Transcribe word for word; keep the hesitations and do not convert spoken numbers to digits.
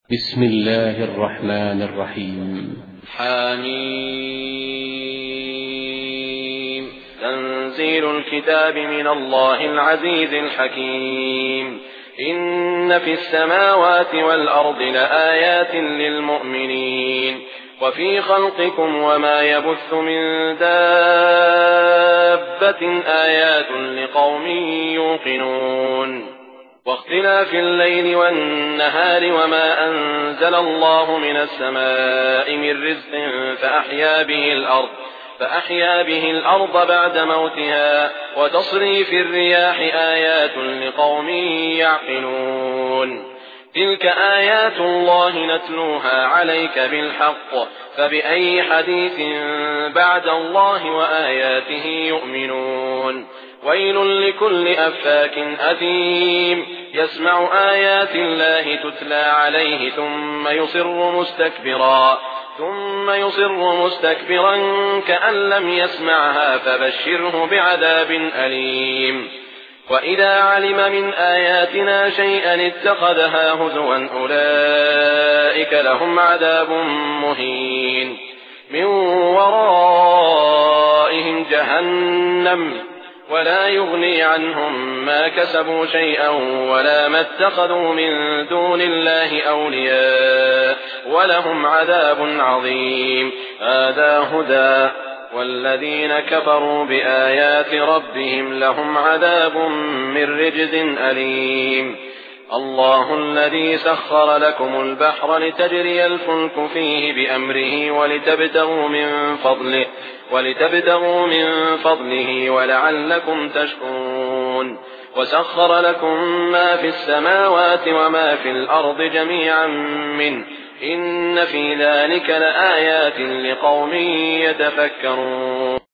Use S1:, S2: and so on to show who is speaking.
S1: بسم الله الرحمن الرحيم.
S2: حميم. تنزيل الكتاب من الله العزيز الحكيم. إن في السماوات والأرض لآيات للمؤمنين وفي خلقكم وما يبث من دابة آيات لقوم يوقنون. واختلاف الليل والنهار وما أنزل الله من السماء من رزق فأحيا به الأرض فأحيا به الأرض بعد موتها وتصريف الرياح آيات لقوم يعقلون. تلك آيات الله نتلوها عليك بالحق فبأي حديث بعد الله وآياته يؤمنون. ويل لكل أفاك أثيم يسمع آيات الله تتلى عليه ثم يصر مستكبرا ثم يصر مستكبرا كأن لم يسمعها فبشره بعذاب أليم. وإذا علم من آياتنا شيئا اتخذها هزوا أولئك لهم عذاب مهين. من ورائهم جهنم ولا يغني عنهم ما كسبوا شيئا ولا ما اتخذوا من دون الله أولياء ولهم عذاب عظيم. هذا هدى والذين كفروا بآيات ربهم لهم عذاب من رجز أليم. الله الذي سخر لكم البحر لتجري الفلك فيه بأمره ولتبتغوا من فضله ولتبتغوا من فضله ولعلكم تشكرون. وسخر لكم ما في السماوات وما في الأرض جميعا منه إن في ذلك لآيات لقوم يتفكرون.